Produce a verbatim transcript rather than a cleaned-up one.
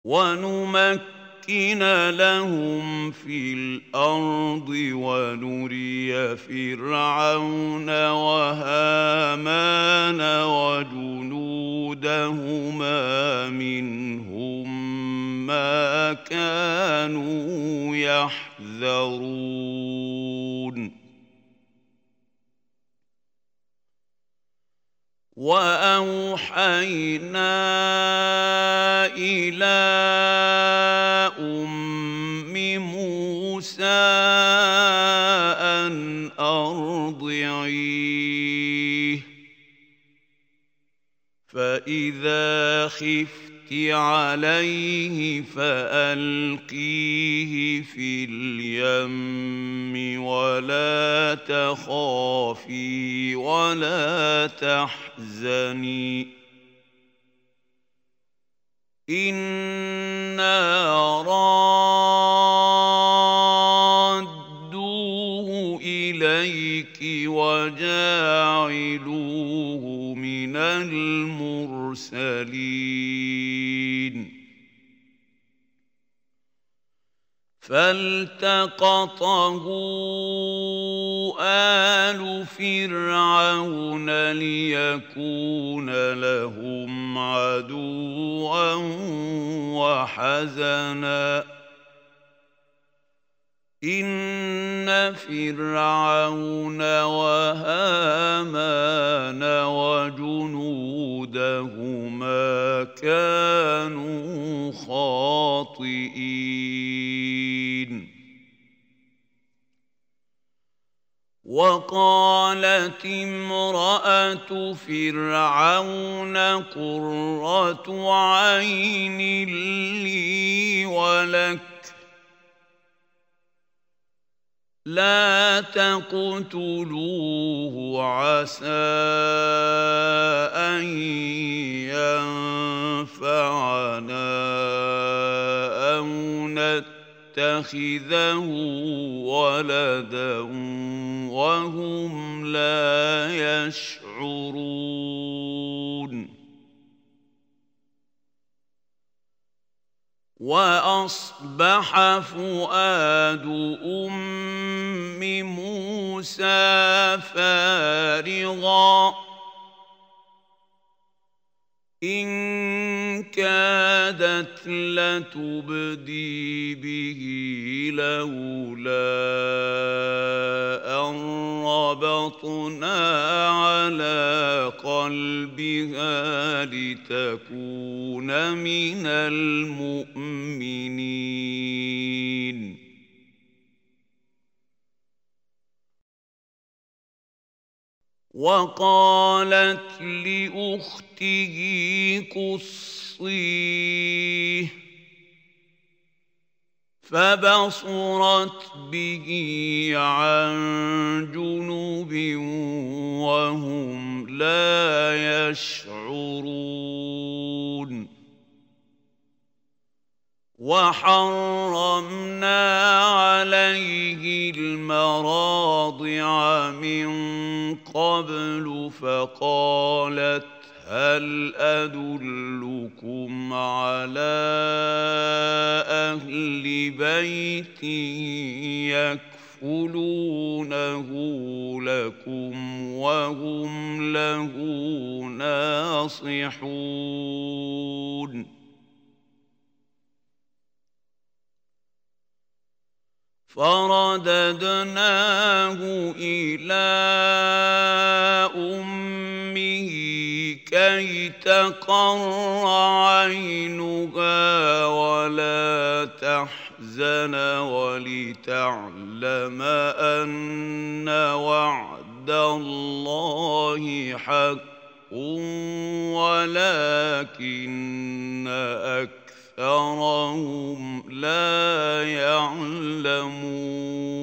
ونمكن لهم في الأرض ونري فرعون وهامان وجنودهما منهم ما كانوا يحذرون وأوحينا إلى أم موسى أن أرضعيه فإذا خفت عليه فألقيه في اليم ولا تخافي ولا تحزني إنا رادوه إليك وجاعلوه من المرسلين فالتقطه آل فرعون ليكون لهم عدوا وحزنا إن فرعون وهامان وجنودهما كانوا خاطئين وقالت امرأة فرعون قرة عين لي ولك لا تقتلوه عسى أن ينفعنا أو نتخذه ولدا وهم لا يشعرون وأصبح فؤاد أم موسى فارغا إن كادت لتبدي به لولا أن ربطنا على قلبها لتكون من المؤمنين وقالت لأخته قصيه فبصرت به عن جنب وهم لا يشعرون وحرمنا عليه المراضع من قبل فقالت هل أدلكم على أهل بيت يكفلونه لكم وهم له ناصحون فرددناه إلى أمه كي تقر عينها ولا تحزن ولتعلم أن وعد الله حق ولكن أكثرهم لا يعلمون